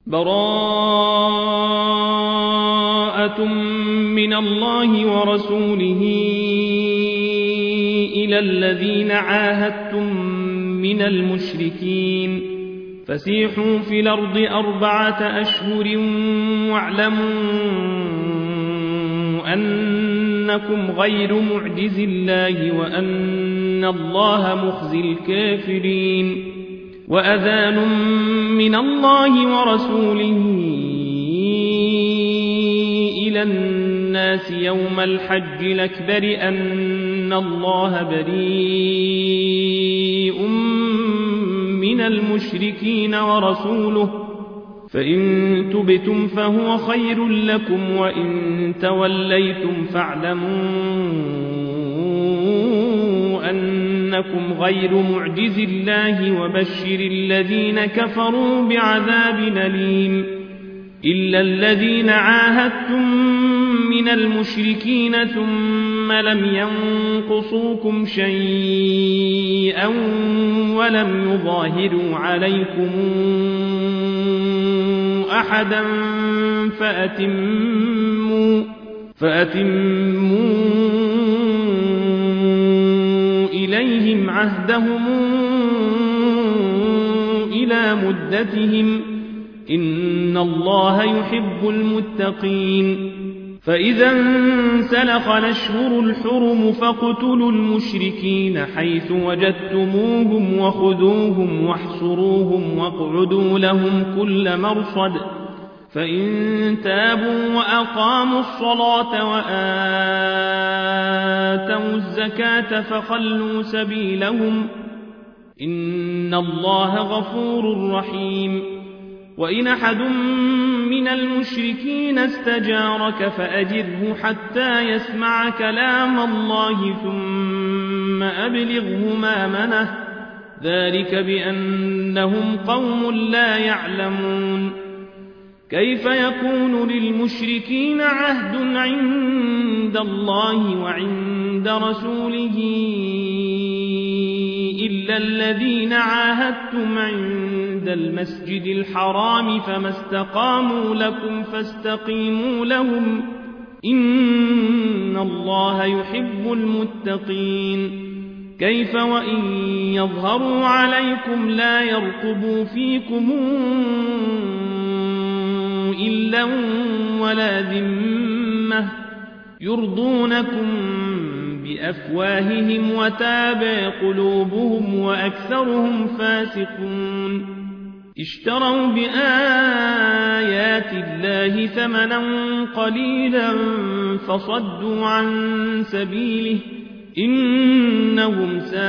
براءة من الله ورسوله إلى الذين عاهدتم من المشركين فسيحوا في الأرض 4 أشهر واعلموا أنكم غير معجز الله وأن الله مخزي الكافرين وأذان من الله ورسوله إلى الناس يوم الحج الأكبر أن الله بريء من المشركين ورسوله فإن تبتم فهو خير لكم وإن توليتم فاعلموا أنكم غير معجز الله وبشر الذين كفروا بعذاب أليم إلا الذين عاهدتم من المشركين ثم لم ينقصوكم شيئا ولم يظاهروا عليكم أحدا فأتموا إليهم عهدهم إلى مدتهم إن الله يحب المتقين فإذا انسلخ الأشهر الحرم فاقتلوا المشركين حيث وجدتموهم وخذوهم واحصروهم واقعدوا لهم كل مرصد فإن تابوا وأقاموا الصلاة وآتوا الزكاة فخلوا سبيلهم إن الله غفور رحيم وإن أحد من المشركين استجارك فأجره حتى يسمع كلام الله ثم أبلغه مأمنه ذلك بأنهم قوم لا يعلمون كيف يكون للمشركين عهد عند الله وعند رسوله إلا الذين عاهدتم عند المسجد الحرام فما استقاموا لكم فاستقيموا لهم إن الله يحب المتقين كيف وإن يظهروا عليكم لا يرقبوا فيكم إلا ولا ذمة يرضونكم بأفواههم وتابى قلوبهم وأكثرهم فاسقون اشتروا بآيات الله ثمنا قليلا فصدوا عن سبيله إنهم ساء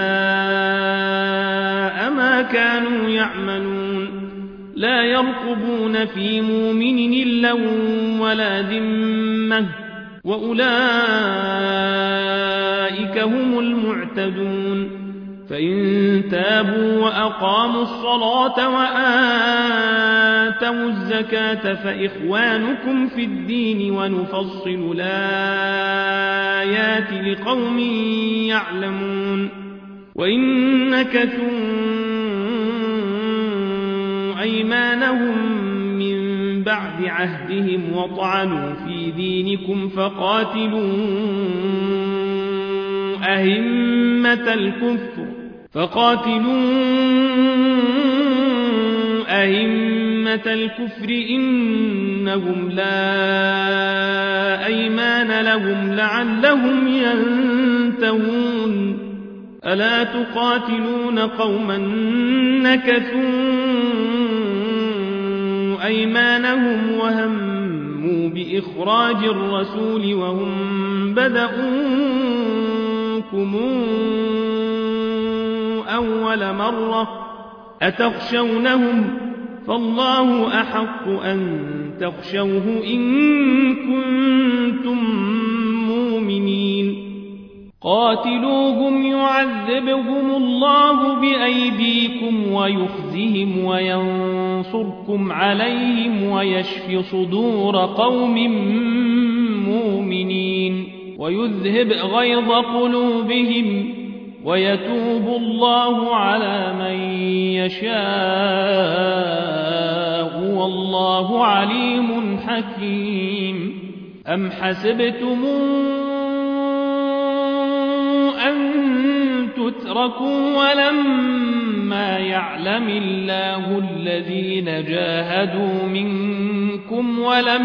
ما كانوا يعملون لا يرقبون في مؤمن إلا ولا ذمة وأولئك هم المعتدون فإن تابوا وأقاموا الصلاة وآتوا الزكاة فإخوانكم في الدين ونفصل الآيات لقوم يعلمون وإن نكثوا أيمانهم من بعد عهدهم وطعنوا في دينكم فقاتلوا أئمة الكفر إنهم لا أيمان لهم لعلهم ينتهون ألا تقاتلون قوما نكثوا أيمانهم وهموا بإخراج الرسول وهم بدؤوكم أول مرة أتخشونهم فالله أحق أن تخشوه إن كنتم مؤمنين قاتلوهم يعذبهم الله بأيديكم ويخزهم وينصركم عليهم ويشف صدور قوم مؤمنين ويذهب غيظ قلوبهم ويتوب الله على من يشاء والله عليم حكيم. أم حسبتم أن تتركوا ولما يعلم الله الذين جاهدوا منكم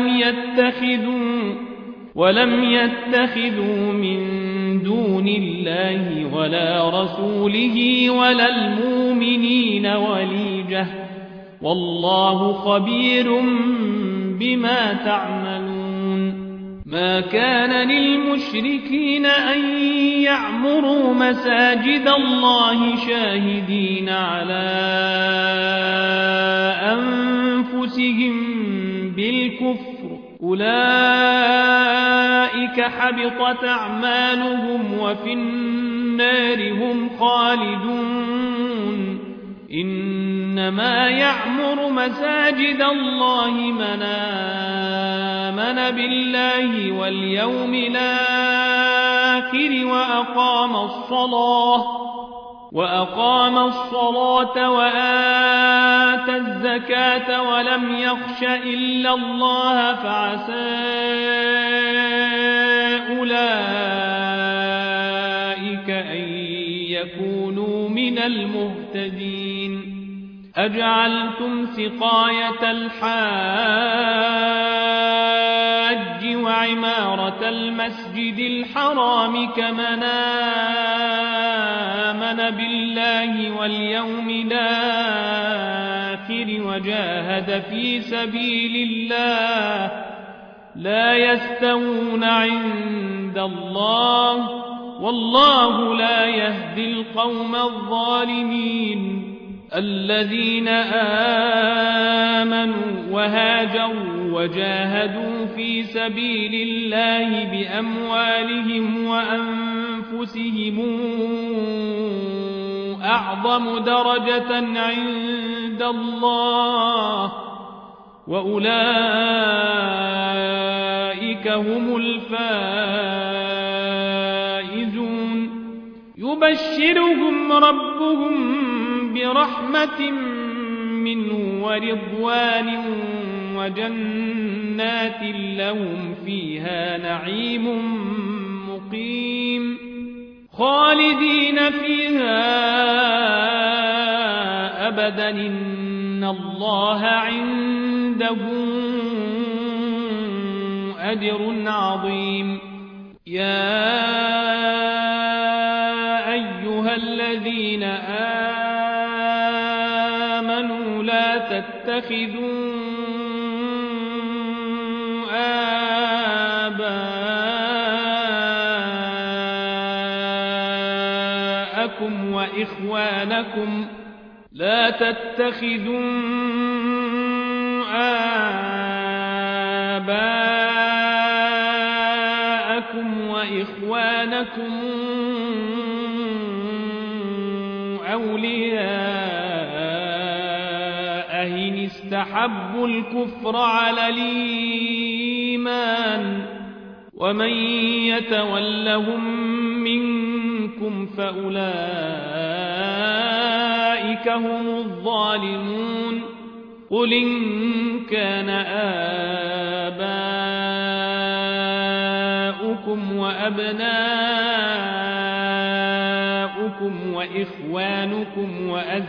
ولم يتخذوا من دون الله ولا رسوله ولا المؤمنين وليجة والله خبير بما تعملون. ما كان للمشركين أن يعمروا مساجد الله شاهدين على أنفسهم بالكفر أولئك حبطت أعمالهم وفي النار هم خالدون. إنما يعمر مساجد الله من آمن بالله واليوم الآخر وأقام الصلاة وآتى الزكاة ولم يخش إلا الله فعسى أولئك أن يكونوا من المهتدين. أجعلتم سقاية الحاج وعمارة المسجد الحرام كمن آمن بالله واليوم الآخر وجاهد في سبيل الله لا يستوون عند الله والله لا يهدي القوم الظالمين. الذين آمنوا وهاجروا وجاهدوا في سبيل الله بأموالهم وأنفسهم أعظم درجة عند الله وأولئك هم الفائزون. يبشرهم ربهم برحمة منه ورضوان وجنات لهم فيها نعيم مقيم خالدين فيها أبدا إن الله عنده أجر عظيم. يا أيها الذين آمنوا لا تتخذوا آباءكم وإخوانكم أولياء إن استحبوا الكفر على الإيمان ومن يتولهم منكم فأولئك هم الظالمون. قل إن كان آباؤكم وأبناؤكم وإخوانكم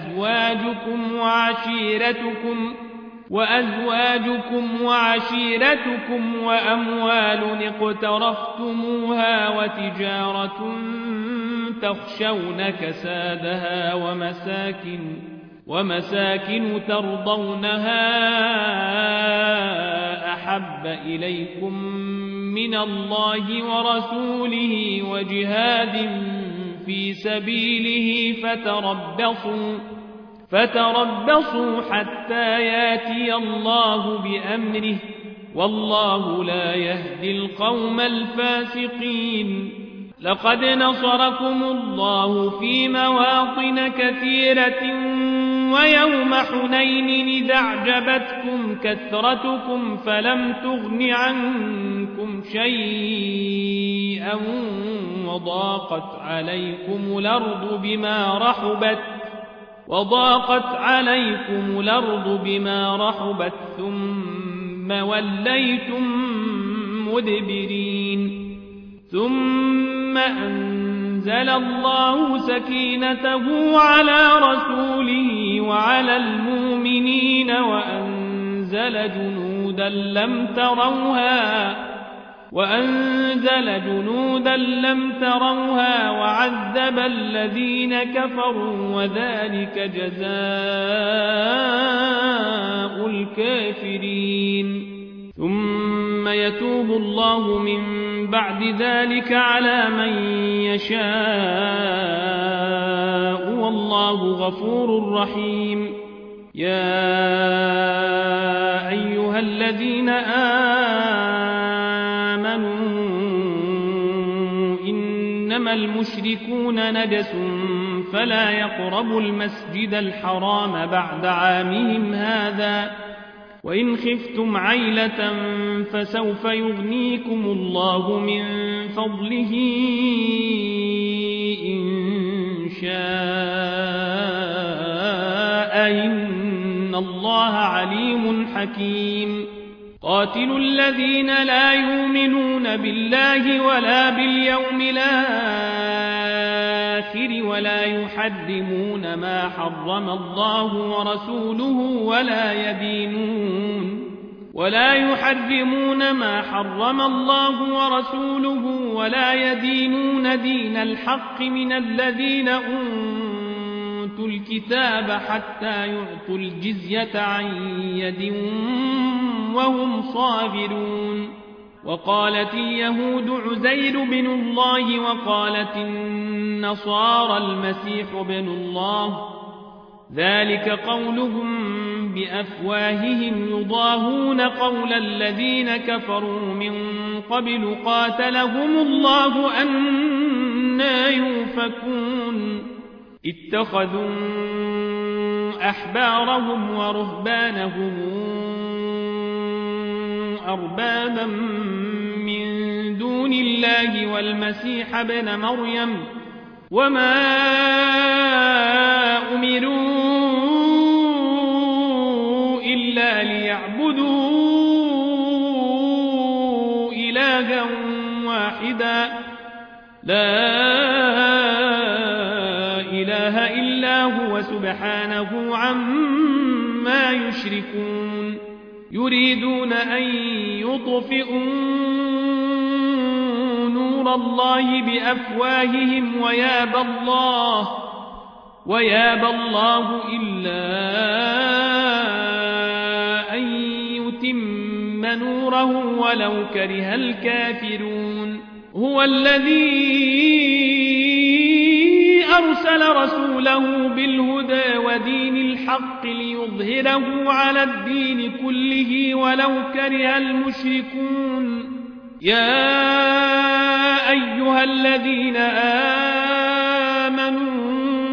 وأزواجكم وعشيرتكم وأموال اقترفتموها وتجارة تخشون كسادها ومساكن ترضونها أحب إليكم من الله ورسوله وجهاد في سبيله فتربصوا حتى ياتي الله بأمره والله لا يهدي القوم الفاسقين. لقد نصركم الله في مواطن كثيرة ويوم حنين إذ أعجبتكم كثرتكم فلم تغن عنكم شيئا وضاقت عليكم الأرض بما رحبت وضاقت عليكم الأرض بما رحبت ثم وليتم مدبرين ثم أنزل الله سكينته على رسوله وعلى المؤمنين وأنزل جنودا لم تروها وعذب الذين كفروا وذلك جزاء الكافرين ثم يتوب الله من بعد ذلك على من يشاء والله غفور رحيم يا أيها الذين آمنوا إنما المشركون نجس فلا يقربوا المسجد الحرام بعد عامهم هذا وإن خفتم عيلة فسوف يغنيكم الله من فضله إن شاء إن الله عليم حكيم قاتلوا الذين لا يؤمنون بالله ولا باليوم الآخر ولا يحرمون ما حرم الله ورسوله ولا يدينون دين الحق من الذين أوتوا الكتاب حتى يعطوا الجزية عن يد وهم صاغرون وقالت اليهود عزير بن الله وقالت النصارى المسيح بن الله ذلك قولهم بأفواههم يضاهون قول الذين كفروا من قبل قاتلهم الله أنى يؤفكون اتخذوا أحبارهم ورهبانهم أربابا من دون الله والمسيح ابن مريم وما أمروا إلا ليعبدوا إلها واحدا لا إله إلا هو سبحانه عما يشركون يريدون أن يطفئوا نور الله بأفواههم ويابى الله إلا أن يتم نوره ولو كره الكافرون هو الذي أرسل رسوله بالهدى ودين الحق ليظهره على الدين كله ولو كره المشركون يا أيها الذين آمنوا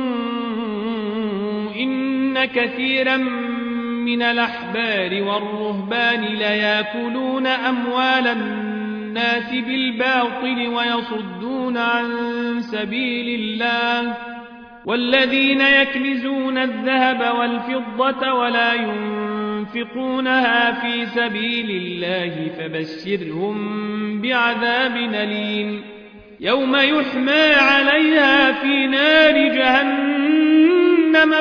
إن كثيرا من الأحبار والرهبان ليأكلون أموال الناس بالباطل ويصدون عن سبيل الله والذين يكنزون الذهب والفضة ولا ينفقونها في سبيل الله فبشرهم بعذاب أليم يوم يحمى عليها في نار جهنم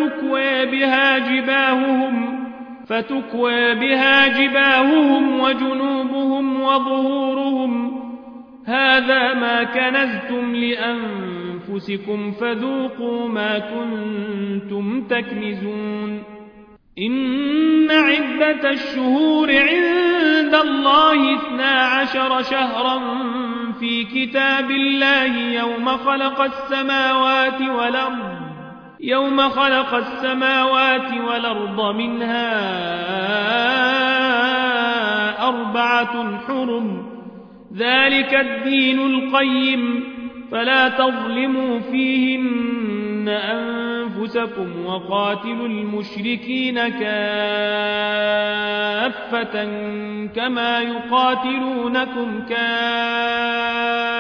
فتكوى بها جباههم وجنوبهم وظهورهم هذا ما كنزتم لأنفسكم فذوقوا ما كنتم تكنزون إن عدة الشهور عند الله 12 شهرا في كتاب الله يوم خلق السماوات والأرض منها 4 حرم ذلك الدين القيم فلا تظلموا فيهن أنفسكم وقاتلوا المشركين كافة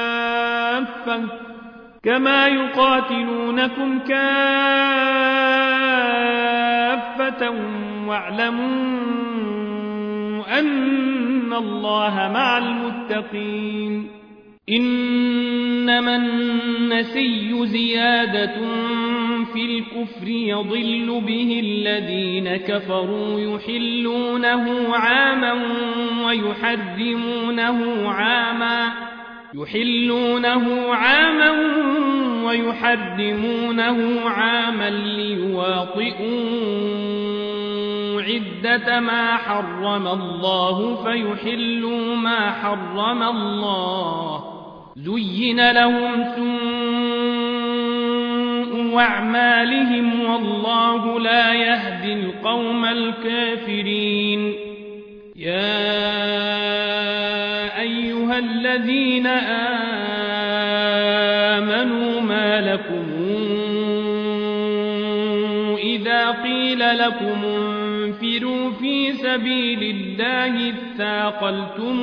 كما يقاتلونكم كافة كافة واعلموا أن الله مع المتقين إنما النسي زيادة في الكفر يضل به الذين كفروا يحلونه عاما ويحرمونه عاما ليواطئوا عدة ما حرم الله فيحلوا ما حرم الله زين لهم سوء أعمالهم والله لا يهدي القوم الكافرين يا أيها الذين آمنوا ما لكم إذا قيل لكم انفروا في سبيل الله اثاقلتم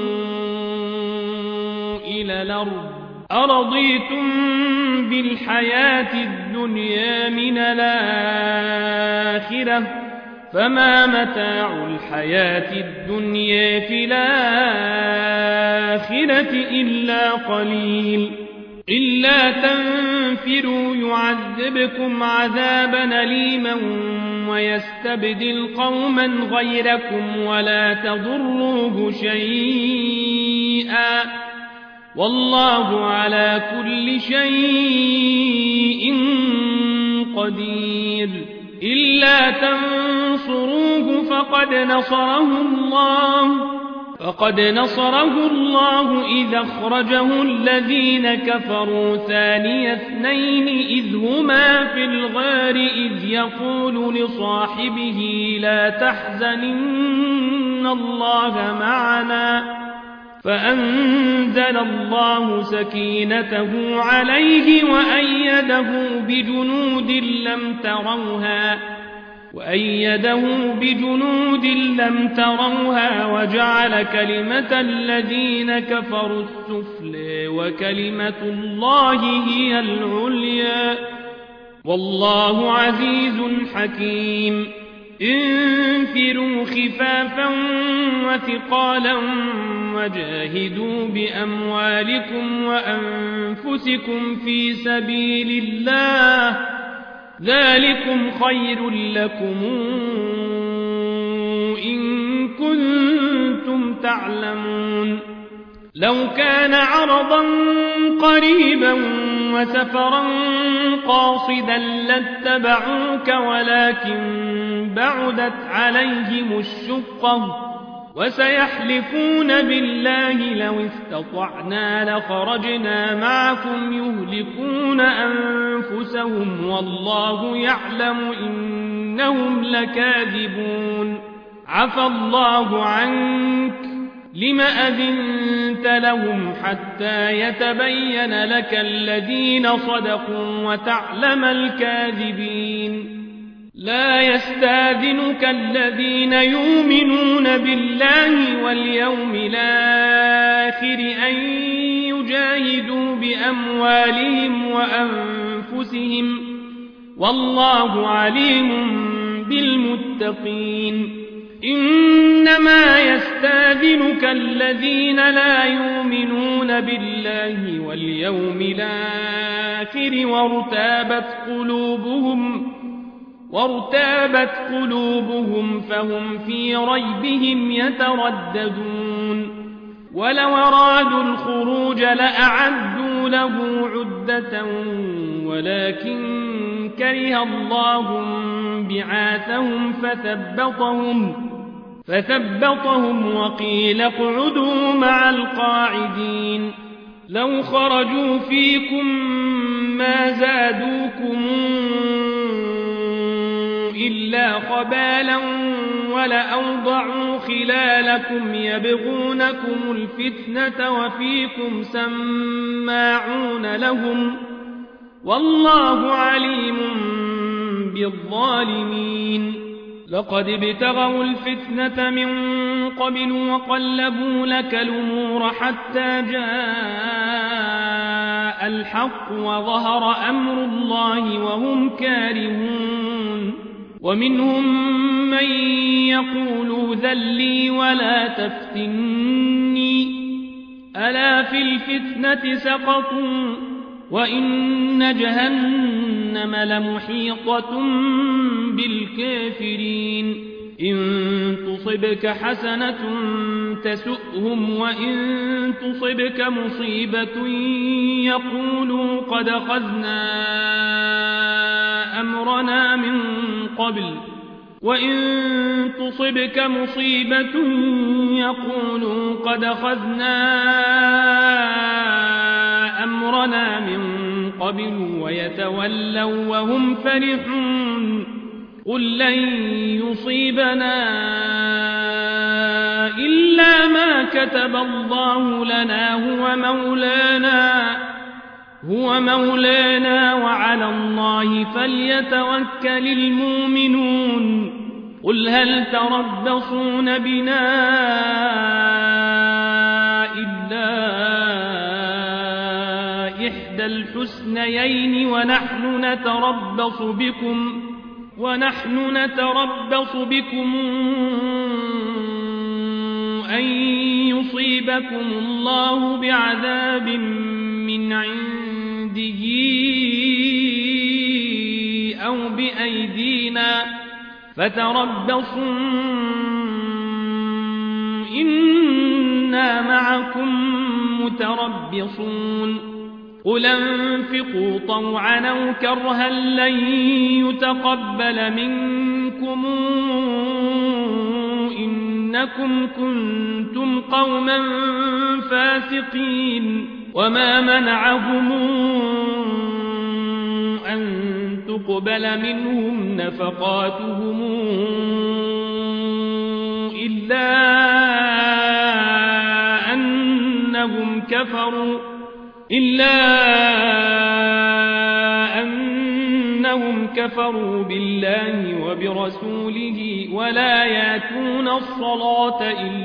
إلى الأرض أرضيتم بالحياة الدنيا من الآخرة فما متاع الحياة الدنيا في الآخرة إلا قليل إلا تنفروا يعذبكم عذابا أليما ويستبدل قوما غيركم ولا تضروه شيئا والله على كل شيء قدير إلا تنصروه فقد نصره الله إذ أخرجه الذين كفروا ثاني اثنين إذ هما في الغار إذ يقول لصاحبه لا تحزن إن الله معنا فأنزل الله سكينته عليه وأيده بجنود لم تروها وجعل كلمة الذين كفروا السفلى وكلمة الله هي العليا والله عزيز حكيم انفروا خفافا وثقالا وجاهدوا بأموالكم وأنفسكم في سبيل الله ذلكم خير لكم إن كنتم تعلمون لو كان عرضا قريبا وسفرا قاصدا لاتبعوك ولكن بعدت عليهم الشقة وسيحلفون بالله لو استطعنا لخرجنا معكم يهلكون أنفسهم والله يعلم إنهم لكاذبون عفى الله عنك لم أذنت لهم حتى يتبين لك الذين صدقوا وتعلم الكاذبين لا يستاذنك الذين يؤمنون بالله واليوم الآخر أن يجاهدوا بأموالهم وأنفسهم والله عليم بالمتقين إنما يستاذنك الذين لا يؤمنون بالله واليوم الآخر وارتابت قلوبهم فهم في ريبهم يترددون ولو أرادوا الخروج لأعدوا له عدة ولكن كره الله بعاثهم فثبطهم وقيل اقعدوا مع القاعدين لو خرجوا فيكم ما زادوكم إلا خبالا ولأوضعوا خلالكم يبغونكم الفتنة وفيكم سماعون لهم والله عليم بالظالمين لقد ابتغوا الفتنة من قبل وقلبوا لك الأمور حتى جاء الحق وظهر أمر الله وهم كارهون ومنهم من يقول ذلي ولا تفتني ألا في الفتنة سقطوا وإن جهنم لمحيطة بالكافرين إن تصبك حسنة تسؤهم وإن تصبك مصيبة يقولوا قد أخذنا أمرنا من قبل وإن تصبك مصيبة يقولوا قد أخذنا أمرنا من قبل ويتولوا وهم فرحون قل لن يصيبنا إلا ما كتب الله لنا هو مولانا وعلى الله فليتوكل المؤمنون قل هل تربصون بنا إلا إحدى الحسنيين ونحن نتربص بكم أن يصيبكم الله بعذاب من عنده أو بأيدينا فتربصوا إنا معكم متربصون قل انفقوا طوعا أو كرها لن يتقبل منكم إنكم كنتم قوما فاسقين وما منعهم أن تقبل منهم نفقاتهم إلا أنهم كفروا بالله وبرسوله ولا يأتون الصلاة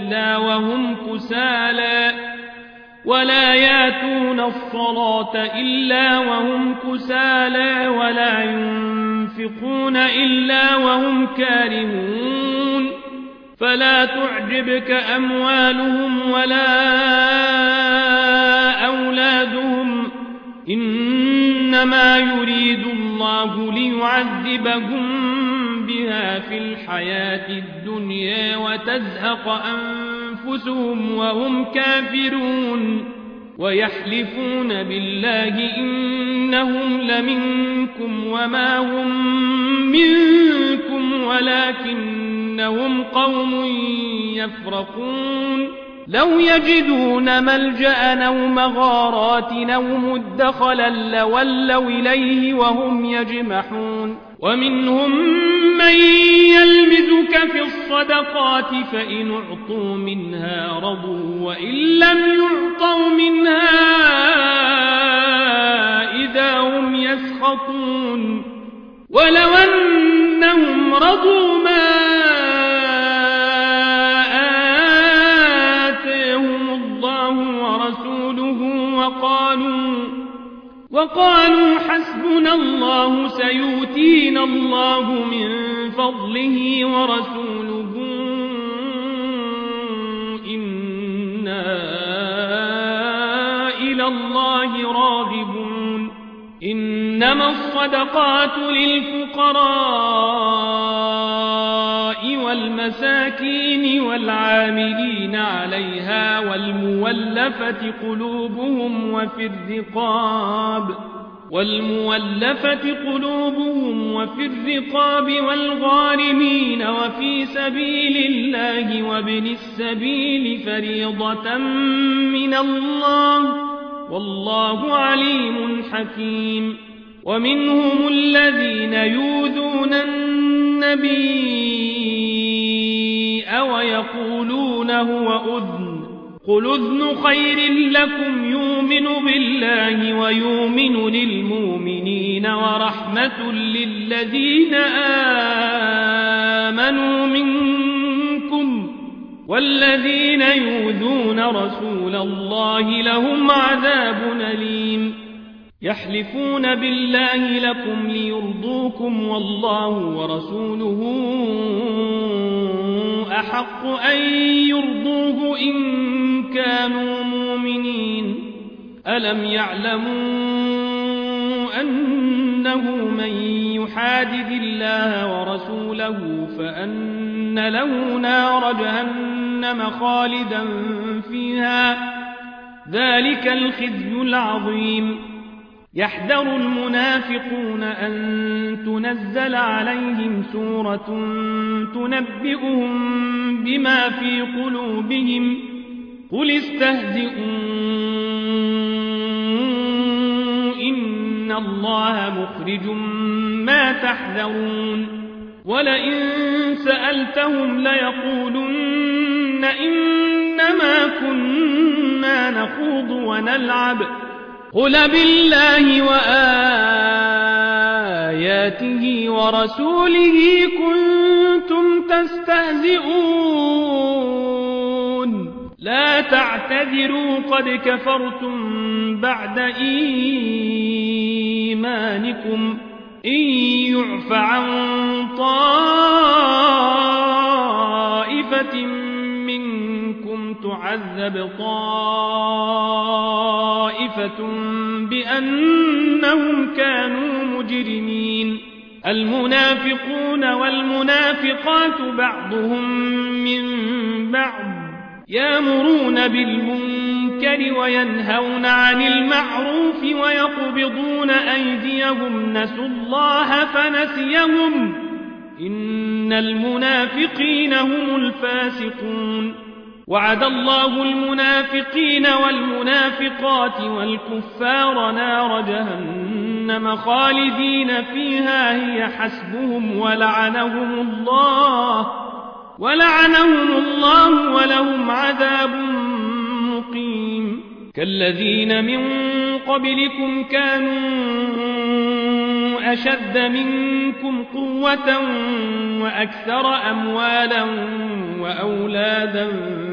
إلا وهم كسالى ولا ينفقون إلا وهم كارهون فلا تعجبك أموالهم ولا أولادهم إنما يريد الله ليعذبهم بها في الحياة الدنيا وتزهق أنفسهم وهم كافرون ويحلفون بالله إنهم لمنكم وما هم منكم ولكنهم قوم يفرقون لو يجدون ملجأ أو مغارات أو مدخلا لولوا إليه وهم يجمحون ومنهم من يلمزك في الصدقات فإن أعطوا منها رضوا وإن لم يعطوا منها إذا هم يسخطون ولو أنهم رضوا ما آتاهم الله ورسوله وقالوا حسبنا الله سيؤتينا الله من فضله ورسوله إنا إلى الله راغبون إنما الصدقات للفقراء والمساكين والعاملين عليها والمولفة قلوبهم وفي الرقاب والغارمين وفي سبيل الله وابن السبيل فريضة من الله والله عليم حكيم ومنهم الذين يؤذون النبي ويقولون هو أذن قل أذن خير لكم يؤمن بالله ويؤمن للمؤمنين ورحمة للذين آمنوا منكم والذين يؤذون رسول الله لهم عذاب أليم يحلفون بالله لكم ليرضوكم والله ورسوله أحق أن يرضوه إن كانوا مؤمنين ألم يعلموا أنه من يحادد الله ورسوله فأن له نار جهنم خالدا فيها ذلك الخزي العظيم يحذر المنافقون أن تنزل عليهم سورة تنبئهم بما في قلوبهم قل استهزئوا إن الله مخرج ما تحذرون ولئن سألتهم ليقولن إنما كنا نخوض ونلعب قل بالله وآياته ورسوله كنتم تستهزئون لا تعتذروا قد كفرتم بعد إيمانكم إن يعف عن طائفة منكم تعذب طائفة بأنهم كانوا مجرمين المنافقون والمنافقات بعضهم من بعض يأمرون بالمنكر وينهون عن المعروف ويقبضون أيديهم نسوا الله فنسيهم إن المنافقين هم الفاسقون وعد الله المنافقين والمنافقات والكفار نار جهنم خالدين فيها هي حسبهم ولعنهم الله ولهم عذاب مقيم كالذين من قبلكم كانوا أشد منكم قوة وأكثر أموالا وأولادا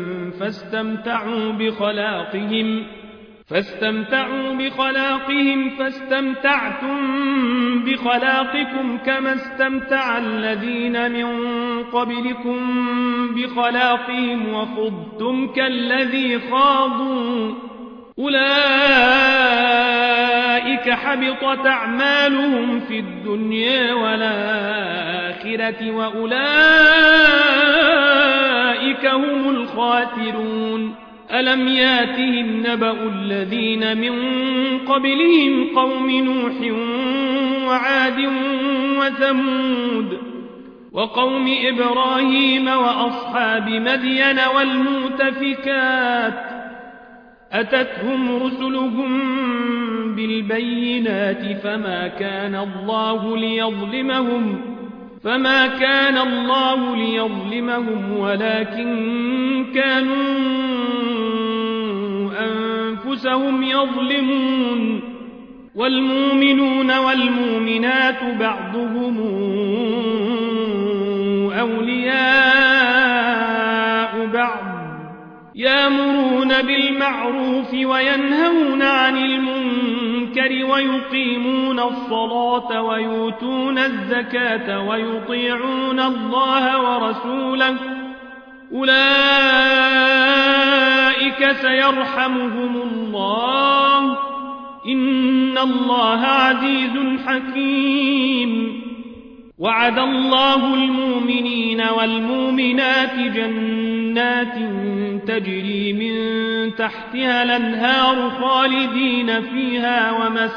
فاستمتعوا بخلاقهم فاستمتعتم بخلاقكم كما استمتع الذين من قبلكم بخلاقهم وخضتم كالذي خاضوا أولئك حبطت أعمالهم في الدنيا والآخرة وأولئك هم الخاسرون ألم ياتهم نبأ الذين من قبلهم قوم نوح وعاد وثمود وقوم إبراهيم وأصحاب مدين والمؤتفكات أتتهم رسلهم بالبينات فما كان الله ليظلمهم ولكن كانوا أنفسهم يظلمون والمؤمنون والمؤمنات بعضهم أولياء بعض يأمرون بالمعروف وينهون عن المنكر ويقيمون الصلاة ويؤتون الزكاة ويطيعون الله ورسوله أولئك سيرحمهم الله إن الله عزيز حكيم وعد الله المؤمنين والمؤمنات جنات تجري من تحتها الأنهار خالدين فيها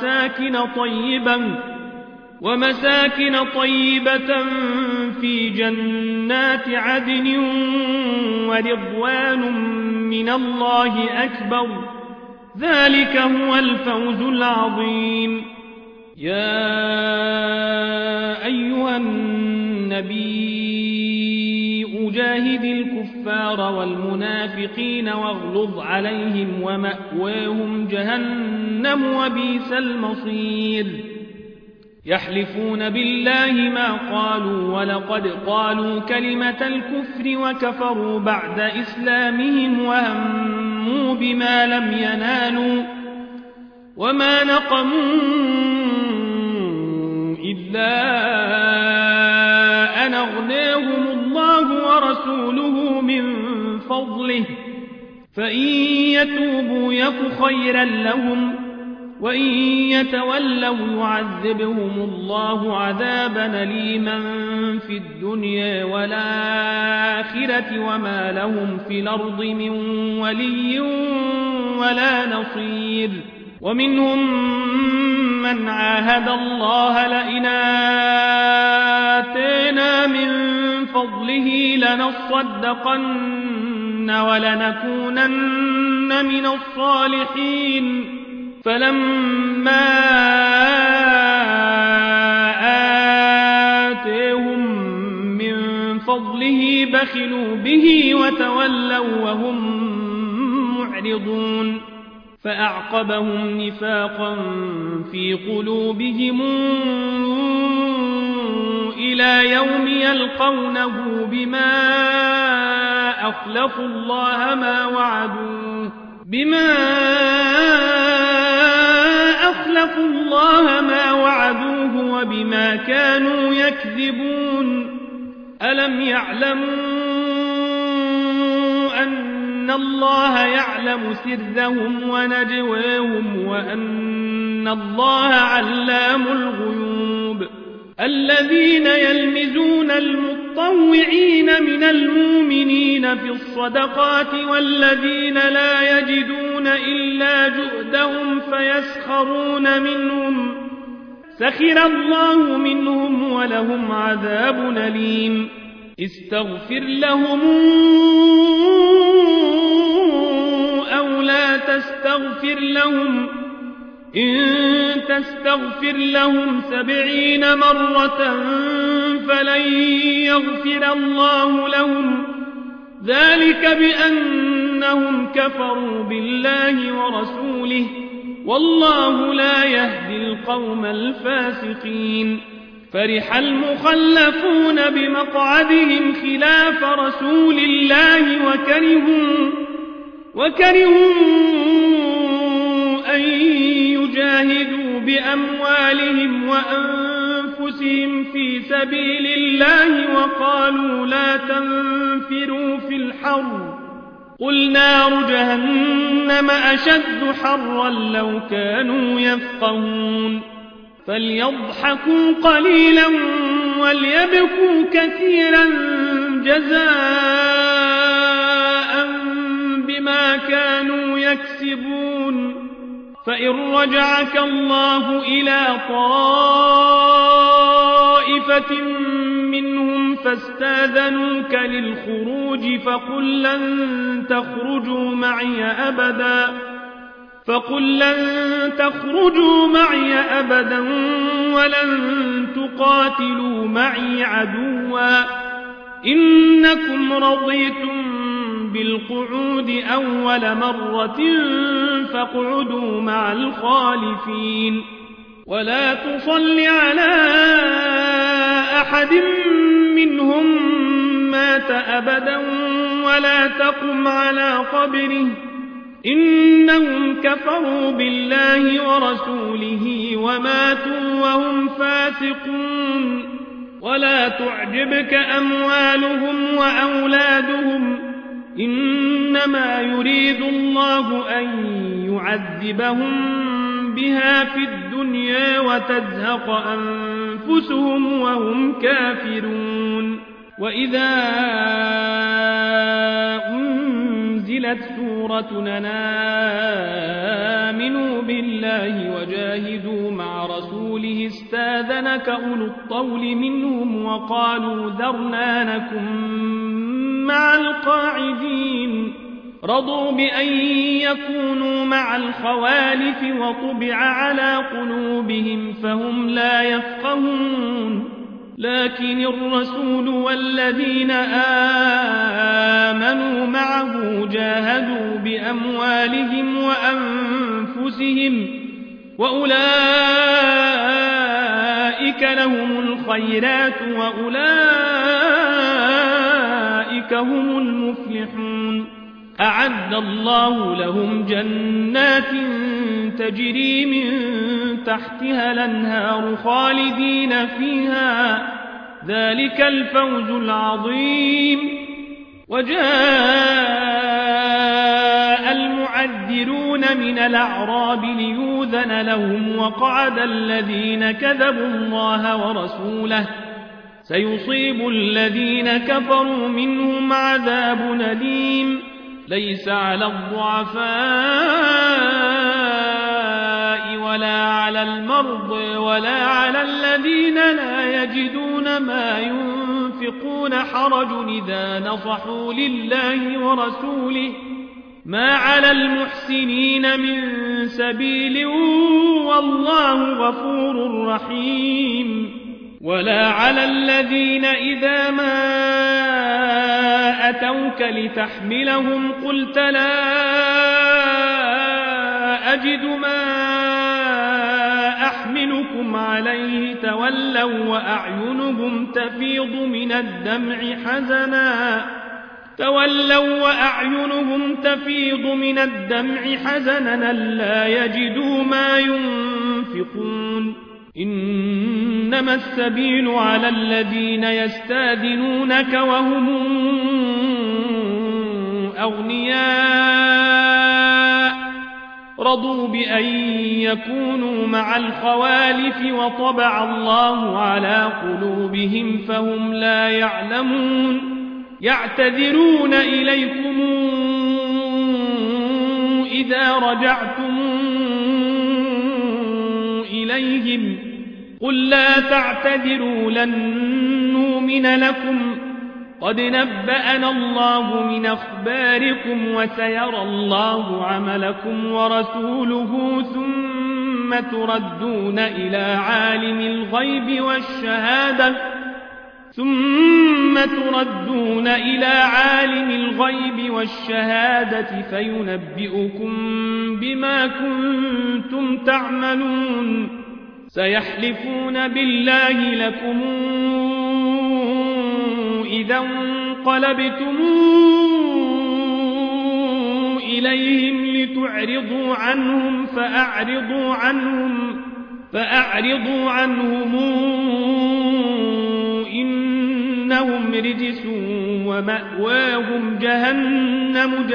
ومساكن طيبة في جنات عدن ورضوان من الله أكبر ذلك هو الفوز العظيم يا أيها النبي أجاهد الكفار والمنافقين واغلظ عليهم ومأواهم جهنم وبئس المصير يحلفون بالله ما قالوا ولقد قالوا كلمة الكفر وكفروا بعد إسلامهم وهموا بما لم ينالوا وما نقموا إلا أن أغناهم الله ورسوله من فضله فإن يتوبوا يك خيرا لهم وإن يتولوا يعذبهم الله عذابا أليما في الدنيا والآخرة وما لهم في الأرض من ولي ولا نصير ومنهم من عاهد الله لئن آتينا من فضله لنصدقن ولنكونن من الصالحين فلما آتيهم من فضله بخلوا به وتولوا وهم معرضون فأعقبهم نفاقا في قلوبهم إلى يوم يلقونه بما أخلفوا الله ما وعدوه وبما كانوا يكذبون ألم يعلموا أن الله يعلم سرهم ونجواهم وأن الله علام الغيوب الذين يلمزون المطوعين من المؤمنين في الصدقات والذين لا يجدون إلا جهدهم فيسخرون منهم سخر الله منهم ولهم عذاب أليم استغفر لهم أو لا تستغفر لهم إن تستغفر لهم 70 مرة فلن يغفر الله لهم ذلك بأنهم كفروا بالله ورسوله والله لا يهدي القوم الفاسقين فرح المخلفون بمقعدهم خلاف رسول الله وكرهوا أن يجاهدوا بأموالهم وأنفسهم في سبيل الله وقالوا لا تنفروا في الحر قل نار جهنم أشد حرا لو كانوا يفقهون فليضحكوا قليلا وليبكوا كثيرا جزاء بما كانوا يكسبون فإن رجعك الله إلى طائفة منهم فاستاذنوك للخروج فقل لن تخرجوا معي أبدا ولن تقاتلوا معي عدوا إنكم رضيتم بالقعود أول مرة فاقعدوا مع الخالفين ولا تصل على أحد منهم مات أبدا ولا تقم على قبره إنهم كفروا بالله ورسوله وماتوا وهم فاسقون ولا تعجبك أموالهم وأولادهم إنما يريد الله أن يعذبهم بها في الدنيا وتزهق أنفسهم وهم كافرون وإذا أنزلت سورة أن آمنوا بالله وجاهدوا مع رسوله استاذنك أولو الطول منهم وقالوا ذرنا نكن مع القاعدين رضوا بأن يكونوا مع الخوالف وطبع على قلوبهم فهم لا يفقهون لكن الرسول والذين آمنوا معه جاهدوا بأموالهم وأنفسهم وأولئك لهم الخيرات وأولئك هم المفلحون أعد الله لهم جنات تجري من تحتها الأنهار خالدين فيها ذلك الفوز العظيم. وجاء المعذرون من الأعراب ليؤذن لهم وقعد الذين كذبوا الله ورسوله سيصيب الذين كفروا منهم عذاب أليم. ليس على الضعفاء ولا على المرضى ولا على الذين لا يجدون ما ينفقون حرج إذا نصحوا لله ورسوله ما على المحسنين من سبيل والله غفور رحيم. ولا على الذين إذا ما أتوك لتحملهم قلت لا أجد ما أحملكم عليه تولوا وأعينهم تفيض من الدمع حزنا لا يجدوا ما ينفقون. إنما السبيل على الذين يستاذنونك وهم أغنياء رضوا بأن يكونوا مع الخوالف وطبع الله على قلوبهم فهم لا يعلمون. يعتذرون إليكم إذا رجعتم إليهم قل لا تعتذروا لن نؤمن لكم قد نبأنا الله من أخباركم وسيرى الله عملكم ورسوله ثم تردون إلى عالم الغيب والشهادة فينبئكم بما كنتم تعملون. سيحلفون بالله لكم إذا انقلبتم إليهم لتعرضوا عنهم فأعرضوا عنهم إنهم رجس ومأواهم جهنم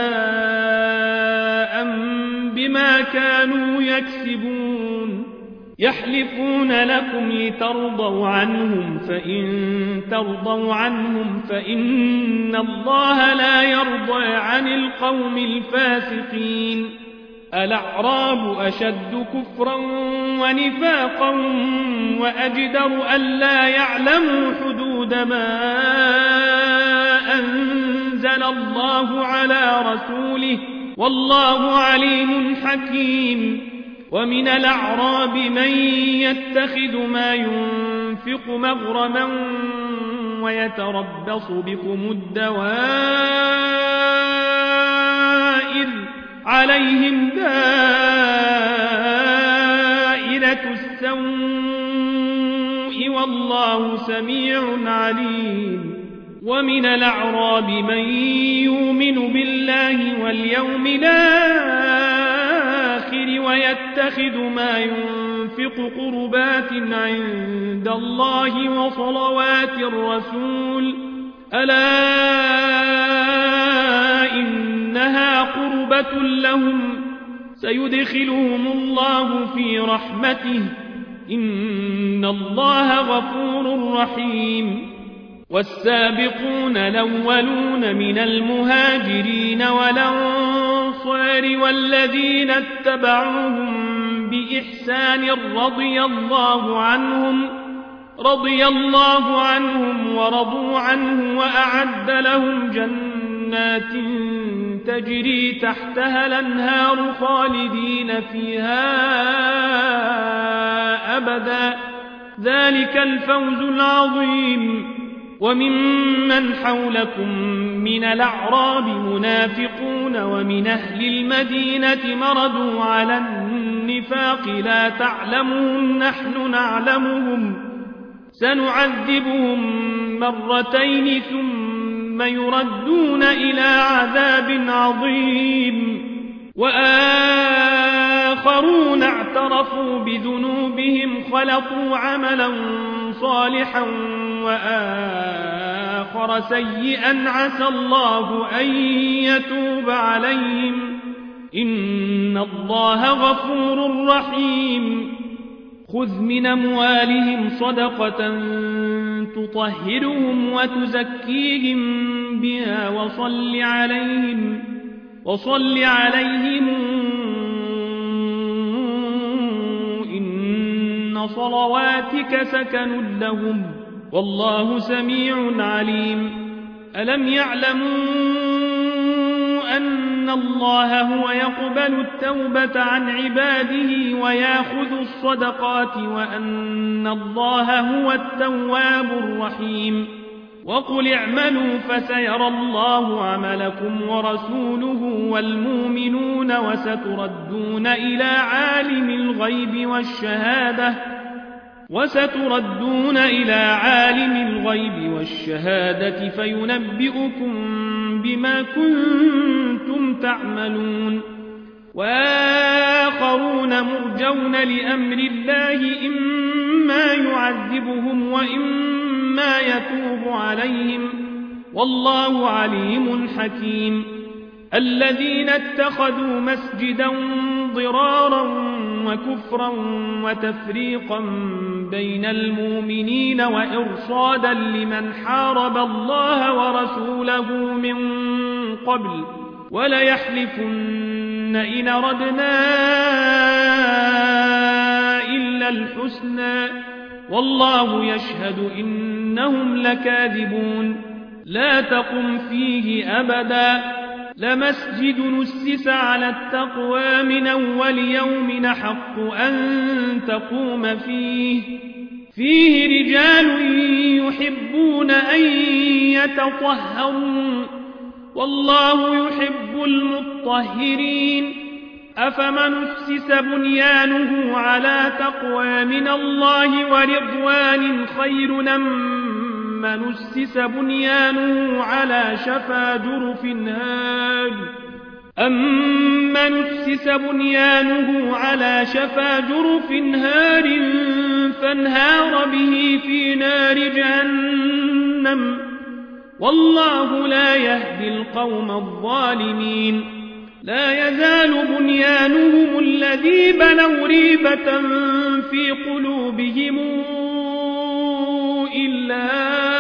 جزاء بما كانوا يكسبون. يحلفون لكم لترضوا عنهم فإن ترضوا عنهم فإن الله لا يرضى عن القوم الفاسقين. الأعراب أشد كفرا ونفاقا وأجدر ألا يعلموا حدود ما أنزل الله على رسوله والله عليم حكيم. ومن الأعراب من يتخذ ما ينفق مغرما ويتربص بكم الدوائر عليهم دائرة السوء والله سميع عليم. ومن الأعراب من يؤمن بالله واليوم الآخر ويتخذ ما ينفق قربات عند الله وصلوات الرسول ألا إنها قربة لهم سيدخلهم الله في رحمته إن الله غفور رحيم. والسابقون الأولون من المهاجرين والأنصار والذين اتبعوهم بإحسان رضي الله عنهم ورضوا عنه وأعد لهم جنات تجري تحتها الأنهار خالدين فيها أبدا ذلك الفوز العظيم. وممن حولكم من الأعراب منافقون ومن أهل المدينة مردوا على النفاق لا تعلمهم نحن نعلمهم سنعذبهم مرتين ثم ثم يردون إلى عذاب عظيم وآخرون اعترفوا بذنوبهم خلقوا عملا صالحا وآخر سيئا عسى الله أن يتوب عليهم إن الله غفور رحيم خذ من أموالهم صدقة تطهرهم وتزكيهم بها وصل عليهم إن صلواتك سكن لهم والله سميع عليم ألم يعلموا أن الله هو يقبل التوبة عن عباده ويأخذ الصدقات وأن الله هو التواب الرحيم وقل اعملوا فسيرى الله عملكم ورسوله والمؤمنون وستردون إلى عالم الغيب والشهادة فينبئكم بما كنتم تعملون وآخرون مرجون لأمر الله إما يعذبهم وإما يتوب عليهم والله عليم حكيم الذين اتخذوا مسجدا ضرارا وكفرا وتفريقا بين المؤمنين وإرصادا لمن حارب الله ورسوله من قبل وليحلفن إن أردنا إلا الحسنى والله يشهد إنهم لكاذبون لا تقم فيه أبدا لمسجد نسس على التقوى من أول يوم أحق أن تقوم فيه رجال يحبون أن يتطهروا والله يحب المطهرين أفمن أسس بنيانه على تقوى من الله ورضوان خير أمن أسس بنيانه على شفا جرف هار فانهار به في نار جهنم والله لا يهدي القوم الظالمين لا يزال بنيانهم الذي بنوا ريبة في قلوبهم إلا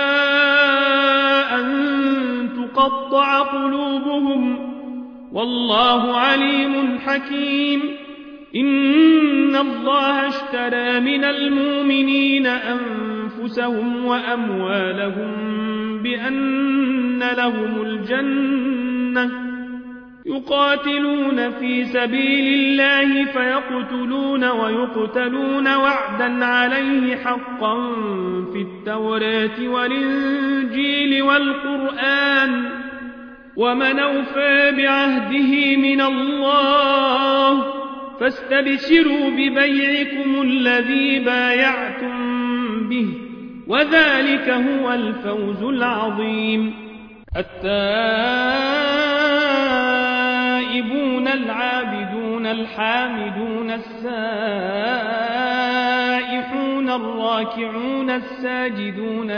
أن تقطع قلوبهم والله عليم حكيم إن الله اشترى من المؤمنين أنفسهم وأموالهم بأن لهم الجنة يقاتلون في سبيل الله فيقتلون ويقتلون وعدا عليه حقا في التوراة والإنجيل والقرآن ومن أوفى بعهده من الله فاستبشروا ببيعكم الذي بايعتم به وذلك هو الفوز العظيم التائبون العابدون الحامدون السائحون الراكعون الساجدون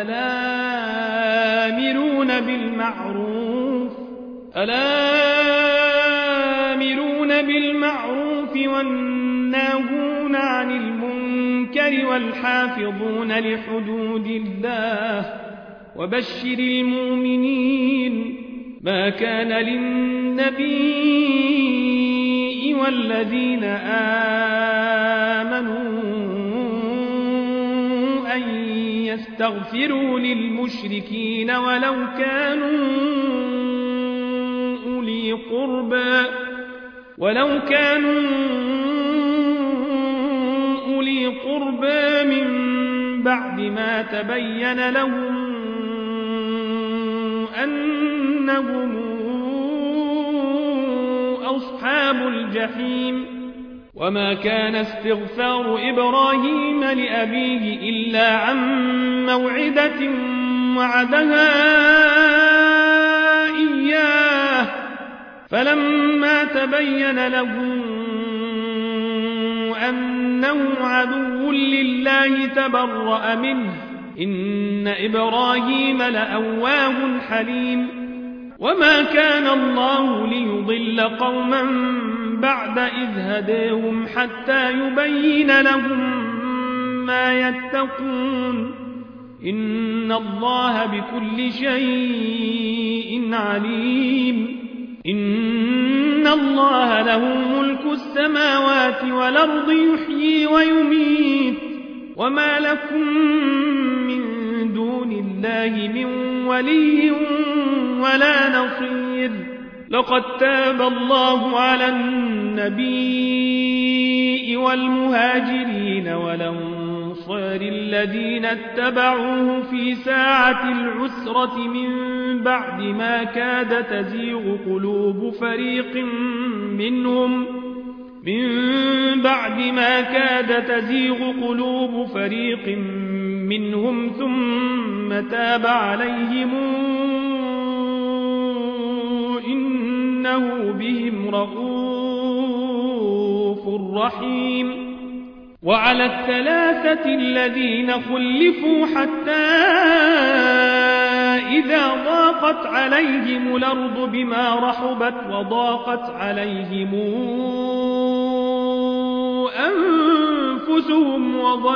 الآمرون بالمعروف والناهون عن المنكر والحافظون لحدود الله وبشر المؤمنين ما كان للنبي والذين آمنوا أن يستغفروا للمشركين ولو كانوا أولي قربى من بعد ما تبين لهم أنهم أصحاب الجحيم وما كان استغفار إبراهيم لأبيه إلا عن موعدة وعدها فلما تبين له أنه عدو لله تبرأ منه إن إبراهيم لأواه حليم وما كان الله ليضل قوما بعد إذ هداهم حتى يبين لهم ما يتقون إن الله بكل شيء عليم إن الله له ملك السماوات والأرض يحيي ويميت وما لكم من دون الله من ولي ولا نصير لقد تاب الله على النبي والمهاجرين والأنصار الذين اتبعوه في ساعة العسرة من بعد ما كاد تزيغ قلوب فريق منهم ثم تاب عليهم إنه بهم رءوف رحيم وعلى الثلاثة الذين خلفوا حتى إذا ضاقت عليهم الأرض بما رحبت وضاقت عليهم أنفسهم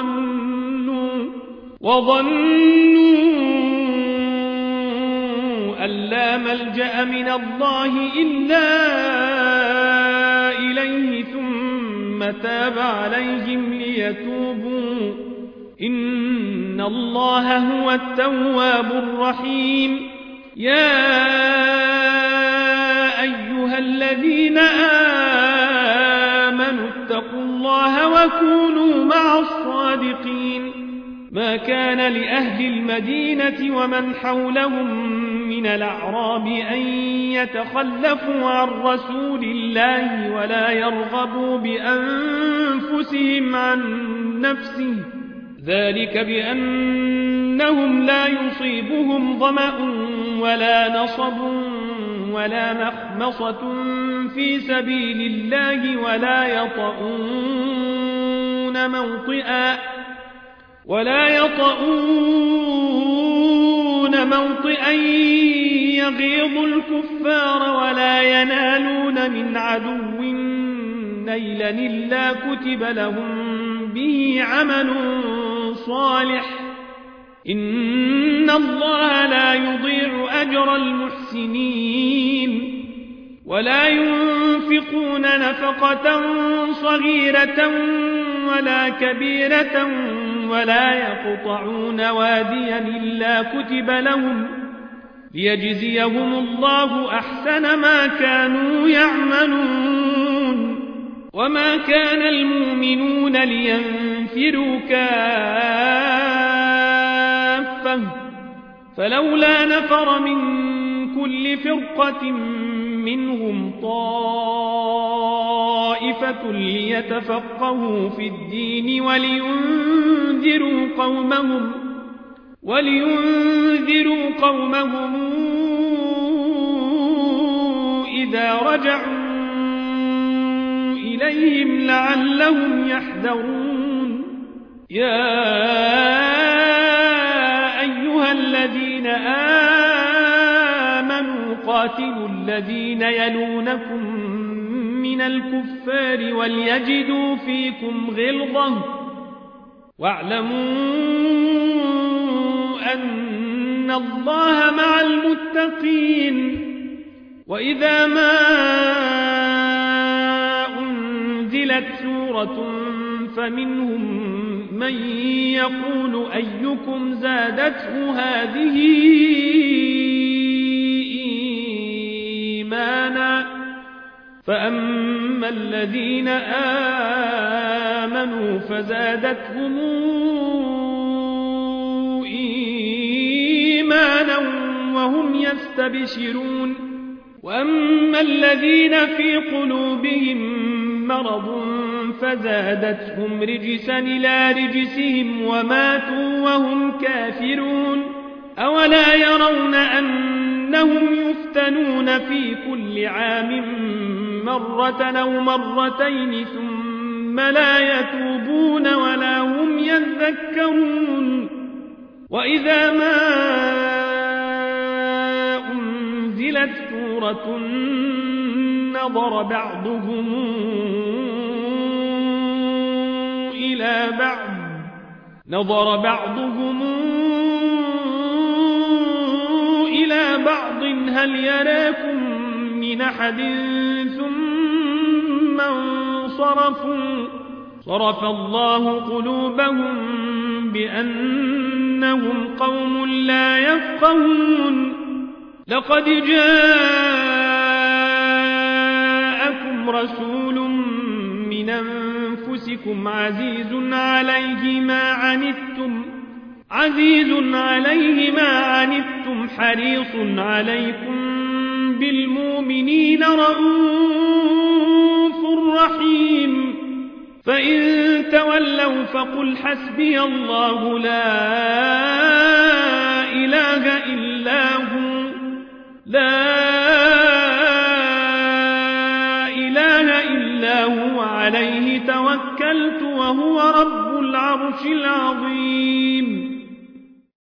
وظنوا أن لا ملجأ من الله إلا إليه ثم تاب عليهم ليتوبوا إن الله هو التواب الرحيم يا أيها الذين آمنوا اتقوا الله وكونوا مع الصادقين ما كان لأهل المدينة ومن حولهم من الأعراب أن يتخلفوا عن رسول الله ولا يرغبوا بأنفسهم عن نفسه ذلك بأنهم لا يصيبهم ظمأ ولا نصب ولا مخمصة في سبيل الله ولا يطؤون موطئا يغيظ الكفار ولا ينالون من عدو نيلا إلا كتب لهم به عمل صالح إن الله لا يضيع أجر المحسنين ولا ينفقون نفقة صغيرة ولا كبيرة ولا يقطعون واديا إلا كتب لهم ليجزيهم الله أحسن ما كانوا يعملون وما كان المؤمنون لينفروا كافة فلولا نفر من كل فرقة منهم طائفة ليتفقهوا في الدين ولينذروا قومهم إذا رجعوا إليهم لعلهم يحذرون يا أيها الذين آمنوا قاتلوا الذين يلونكم من الكفار وليجدوا فيكم غلظة واعلموا أن الله مع المتقين وإذا ما أنزلت سورة فمنهم من يقول أيكم زادته هذه إيمانا فأما الذين آمنوا فزادتهم إيمانا وهم يستبشرون وأما الذين في قلوبهم مرض فزادتهم رجسا إلى رجسهم وماتوا وهم كافرون أولا يرون أن أنهم يفتنون في كل عام مرة أو مرتين ثم لا يتوبون ولا هم يذكرون وإذا ما أنزلت سورة نظر بعضهم إلى بعض هل يراكم من أحد ثم انصرفوا صرف الله قلوبهم بأنهم قوم لا يفقهون لقد جاءكم رسول من أنفسكم عزيز عليه ما عنتم حريص عليكم بالمؤمنين رؤوف رحيم فإن تولوا فقل حسبي الله لا إله إلا هو عليه توكلت وهو رب العرش العظيم